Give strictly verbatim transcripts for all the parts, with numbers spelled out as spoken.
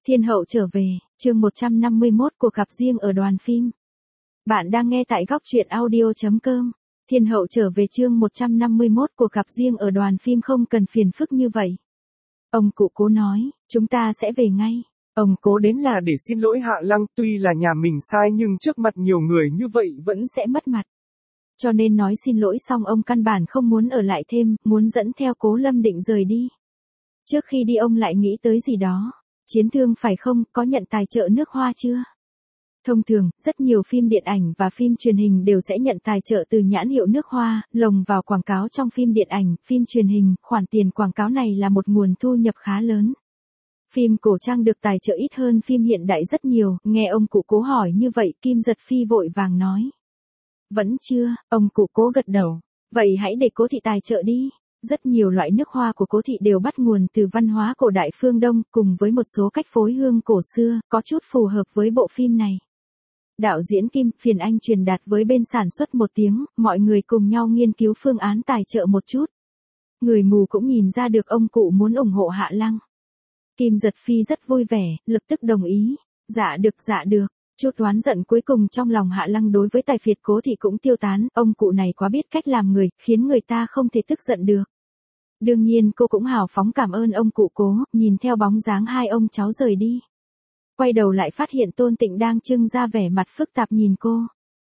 Thiên hậu trở về, chương một trăm năm mươi mốt cuộc gặp riêng ở đoàn phim. Bạn đang nghe tại góc truyện audio chấm com. Thiên hậu trở về chương một trăm năm mươi mốt cuộc gặp riêng ở đoàn phim không cần phiền phức như vậy. Ông cụ Cố nói, chúng ta sẽ về ngay. Ông Cố đến là để xin lỗi Hạ Lăng, tuy là nhà mình sai nhưng trước mặt nhiều người như vậy vẫn sẽ mất mặt. Cho nên nói xin lỗi xong ông căn bản không muốn ở lại thêm, muốn dẫn theo Cố Lâm định rời đi. Trước khi đi ông lại nghĩ tới gì đó. Chiến thương phải không, có nhận tài trợ nước Hoa chưa? Thông thường, rất nhiều phim điện ảnh và phim truyền hình đều sẽ nhận tài trợ từ nhãn hiệu nước Hoa, lồng vào quảng cáo trong phim điện ảnh, phim truyền hình, khoản tiền quảng cáo này là một nguồn thu nhập khá lớn. Phim cổ trang được tài trợ ít hơn phim hiện đại rất nhiều, nghe ông cụ Cố hỏi như vậy, Kim Giật Phi vội vàng nói. Vẫn chưa, ông cụ Cố gật đầu, vậy hãy để Cố thị tài trợ đi. Rất nhiều loại nước hoa của Cố thị đều bắt nguồn từ văn hóa cổ đại phương Đông, cùng với một số cách phối hương cổ xưa, có chút phù hợp với bộ phim này. Đạo diễn Kim, phiền anh truyền đạt với bên sản xuất một tiếng, mọi người cùng nhau nghiên cứu phương án tài trợ một chút. Người mù cũng nhìn ra được ông cụ muốn ủng hộ Hạ Lăng. Kim Giật Phi rất vui vẻ, lập tức đồng ý. Dạ được, dạ được. Chút oán giận cuối cùng trong lòng Hạ Lăng đối với tài phiệt Cố thị cũng tiêu tán, ông cụ này quá biết cách làm người, khiến người ta không thể tức giận được. Đương nhiên cô cũng hào phóng cảm ơn ông cụ Cố, nhìn theo bóng dáng hai ông cháu rời đi. Quay đầu lại phát hiện Tôn Tịnh đang trưng ra vẻ mặt phức tạp nhìn cô.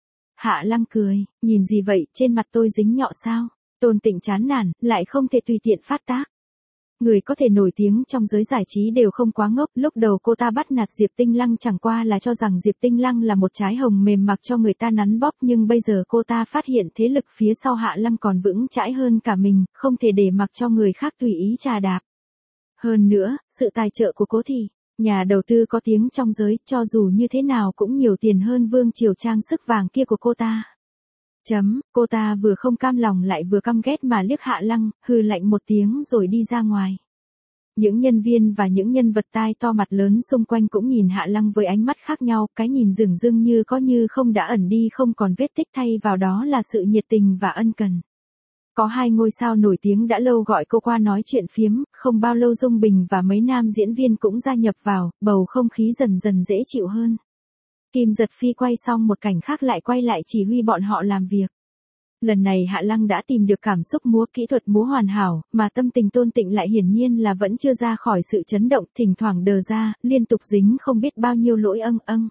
Hạ Lăng cười, nhìn gì vậy, trên mặt tôi dính nhọ sao? Tôn Tịnh chán nản, lại không thể tùy tiện phát tác. Người có thể nổi tiếng trong giới giải trí đều không quá ngốc, lúc đầu cô ta bắt nạt Diệp Tinh Lăng chẳng qua là cho rằng Diệp Tinh Lăng là một trái hồng mềm mặc cho người ta nắn bóp, nhưng bây giờ cô ta phát hiện thế lực phía sau Hạ Lăng còn vững chãi hơn cả mình, không thể để mặc cho người khác tùy ý trà đạp. Hơn nữa, sự tài trợ của Cố thị, nhà đầu tư có tiếng trong giới, cho dù như thế nào cũng nhiều tiền hơn Vương Triều trang sức vàng kia của cô ta. Chấm, cô ta vừa không cam lòng lại vừa căm ghét mà liếc Hạ Lăng, hừ lạnh một tiếng rồi đi ra ngoài. Những nhân viên và những nhân vật tai to mặt lớn xung quanh cũng nhìn Hạ Lăng với ánh mắt khác nhau, cái nhìn dửng dưng như có như không đã ẩn đi không còn vết tích, thay vào đó là sự nhiệt tình và ân cần. Có hai ngôi sao nổi tiếng đã lâu gọi cô qua nói chuyện phiếm, không bao lâu Dung Bình và mấy nam diễn viên cũng gia nhập vào, bầu không khí dần dần dễ chịu hơn. Kim Giật Phi quay xong một cảnh khác lại quay lại chỉ huy bọn họ làm việc. Lần này Hạ Lăng đã tìm được cảm xúc múa, kỹ thuật múa hoàn hảo, mà tâm tình Tôn Tịnh lại hiển nhiên là vẫn chưa ra khỏi sự chấn động, thỉnh thoảng đờ ra, liên tục dính không biết bao nhiêu lỗi âng âng.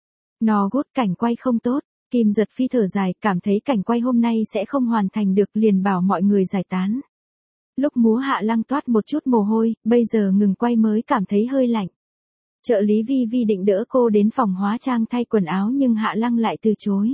Nó gút cảnh quay không tốt, Kim Giật Phi thở dài, cảm thấy cảnh quay hôm nay sẽ không hoàn thành được, liền bảo mọi người giải tán. Lúc múa Hạ Lăng toát một chút mồ hôi, bây giờ ngừng quay mới cảm thấy hơi lạnh. Trợ lý Vi Vi định đỡ cô đến phòng hóa trang thay quần áo nhưng Hạ Lăng lại từ chối.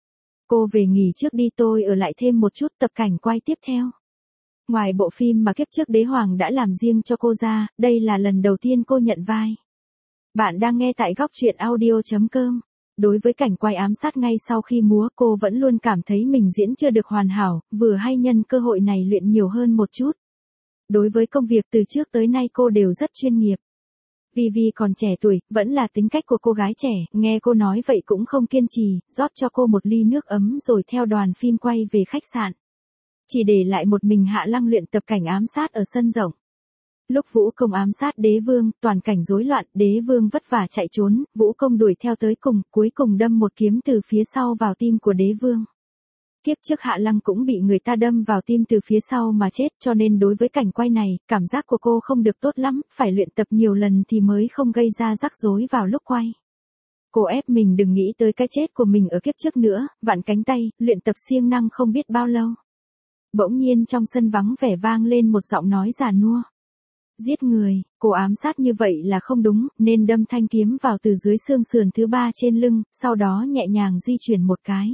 Cô về nghỉ trước đi, tôi ở lại thêm một chút tập cảnh quay tiếp theo. Ngoài bộ phim mà kiếp trước Đế Hoàng đã làm riêng cho cô ra, đây là lần đầu tiên cô nhận vai. Bạn đang nghe tại góc truyện audio chấm com. Đối với cảnh quay ám sát ngay sau khi múa, cô vẫn luôn cảm thấy mình diễn chưa được hoàn hảo, vừa hay nhân cơ hội này luyện nhiều hơn một chút. Đối với công việc từ trước tới nay cô đều rất chuyên nghiệp. Vi Vi còn trẻ tuổi, vẫn là tính cách của cô gái trẻ, nghe cô nói vậy cũng không kiên trì, rót cho cô một ly nước ấm rồi theo đoàn phim quay về khách sạn. Chỉ để lại một mình Hạ Lăng luyện tập cảnh ám sát ở sân rộng. Lúc Vũ Công ám sát Đế Vương, toàn cảnh rối loạn, Đế Vương vất vả chạy trốn, Vũ Công đuổi theo tới cùng, cuối cùng đâm một kiếm từ phía sau vào tim của Đế Vương. Kiếp trước Hạ Lăng cũng bị người ta đâm vào tim từ phía sau mà chết, cho nên đối với cảnh quay này, cảm giác của cô không được tốt lắm, phải luyện tập nhiều lần thì mới không gây ra rắc rối vào lúc quay. Cô ép mình đừng nghĩ tới cái chết của mình ở kiếp trước nữa, vặn cánh tay, luyện tập siêng năng không biết bao lâu. Bỗng nhiên trong sân vắng vẻ vang lên một giọng nói già nua. Giết người, cô ám sát như vậy là không đúng, nên đâm thanh kiếm vào từ dưới xương sườn thứ ba trên lưng, sau đó nhẹ nhàng di chuyển một cái.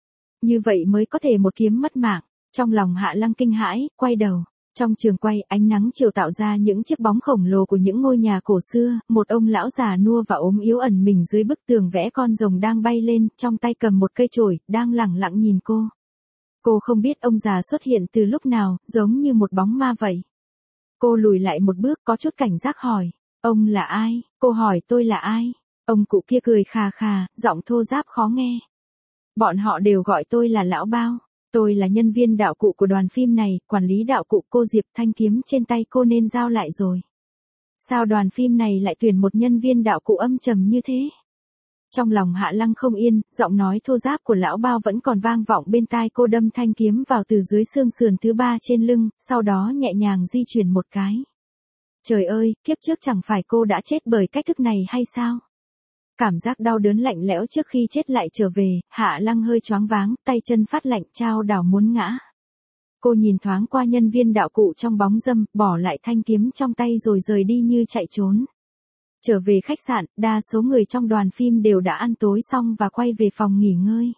Như vậy mới có thể một kiếm mất mạng. Trong lòng Hạ Lăng kinh hãi, quay đầu. Trong trường quay, ánh nắng chiều tạo ra những chiếc bóng khổng lồ của những ngôi nhà cổ xưa, một ông lão già nua và ốm yếu ẩn mình dưới bức tường vẽ con rồng đang bay lên, trong tay cầm một cây chổi, đang lẳng lặng nhìn cô. Cô không biết ông già xuất hiện từ lúc nào, giống như một bóng ma vậy. Cô lùi lại một bước, có chút cảnh giác hỏi, ông là ai? Cô hỏi tôi là ai? Ông cụ kia cười khà khà, giọng thô ráp khó nghe. Bọn họ đều gọi tôi là Lão Bao. Tôi là nhân viên đạo cụ của đoàn phim này, quản lý đạo cụ. Cô Diệp, thanh kiếm trên tay cô nên giao lại rồi. Sao đoàn phim này lại tuyển một nhân viên đạo cụ âm trầm như thế? Trong lòng Hạ Lăng không yên, giọng nói thô ráp của lão bao vẫn còn vang vọng bên tai cô, đâm thanh kiếm vào từ dưới xương sườn thứ ba trên lưng, sau đó nhẹ nhàng di chuyển một cái. Trời ơi, kiếp trước chẳng phải cô đã chết bởi cách thức này hay sao? Cảm giác đau đớn lạnh lẽo trước khi chết lại trở về, Hạ Lăng hơi choáng váng, tay chân phát lạnh, chao đảo muốn ngã. Cô nhìn thoáng qua nhân viên đạo cụ trong bóng râm, bỏ lại thanh kiếm trong tay rồi rời đi như chạy trốn. Trở về khách sạn, đa số người trong đoàn phim đều đã ăn tối xong và quay về phòng nghỉ ngơi.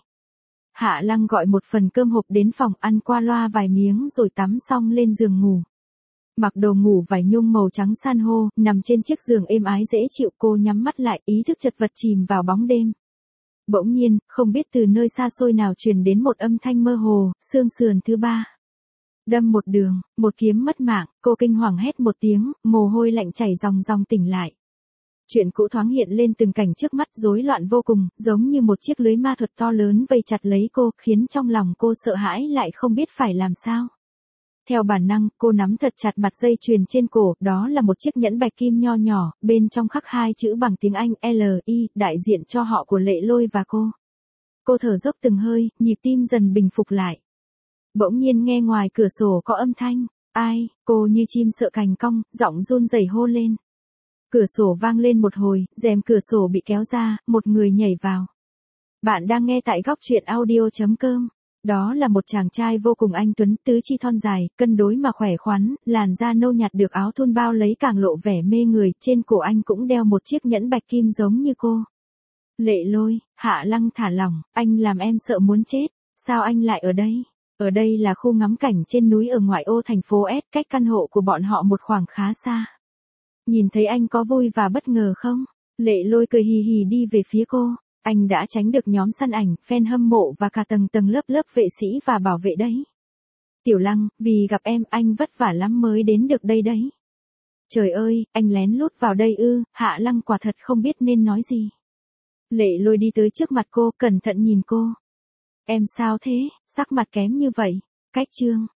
Hạ Lăng gọi một phần cơm hộp đến phòng, ăn qua loa vài miếng rồi tắm xong lên giường ngủ. Mặc đồ ngủ vải nhung màu trắng san hô, nằm trên chiếc giường êm ái dễ chịu, cô nhắm mắt lại, ý thức chật vật chìm vào bóng đêm. Bỗng nhiên, không biết từ nơi xa xôi nào truyền đến một âm thanh mơ hồ, xương sườn thứ ba. Đâm một đường, một kiếm mất mạng, cô kinh hoàng hét một tiếng, mồ hôi lạnh chảy ròng ròng tỉnh lại. Chuyện cũ thoáng hiện lên từng cảnh trước mắt, rối loạn vô cùng, giống như một chiếc lưới ma thuật to lớn vây chặt lấy cô, khiến trong lòng cô sợ hãi lại không biết phải làm sao. Theo bản năng, cô nắm thật chặt mặt dây chuyền trên cổ, đó là một chiếc nhẫn bạch kim nho nhỏ, bên trong khắc hai chữ bằng tiếng Anh L I, đại diện cho họ của Lệ Lôi và cô. Cô thở dốc từng hơi, nhịp tim dần bình phục lại. Bỗng nhiên nghe ngoài cửa sổ có âm thanh, ai, cô như chim sợ cành cong, giọng run rẩy hô lên. Cửa sổ vang lên một hồi, rèm cửa sổ bị kéo ra, một người nhảy vào. Bạn đang nghe tại góc truyện audio chấm com. Đó là một chàng trai vô cùng anh tuấn, tứ chi thon dài, cân đối mà khỏe khoắn, làn da nâu nhạt được áo thun bao lấy càng lộ vẻ mê người, trên cổ anh cũng đeo một chiếc nhẫn bạch kim giống như cô. Lệ Lôi, Hạ Lăng thả lỏng, anh làm em sợ muốn chết, sao anh lại ở đây? Ở đây là khu ngắm cảnh trên núi ở ngoại ô thành phố S, cách căn hộ của bọn họ một khoảng khá xa. Nhìn thấy anh có vui và bất ngờ không? Lệ Lôi cười hì hì đi về phía cô. Anh đã tránh được nhóm săn ảnh, fan hâm mộ và cả tầng tầng lớp lớp vệ sĩ và bảo vệ đấy. Tiểu Lăng, vì gặp em, anh vất vả lắm mới đến được đây đấy. Trời ơi, anh lén lút vào đây ư? Hạ Lăng quả thật không biết nên nói gì. Lệ Lôi đi tới trước mặt cô, cẩn thận nhìn cô. Em sao thế, sắc mặt kém như vậy? Cách chương.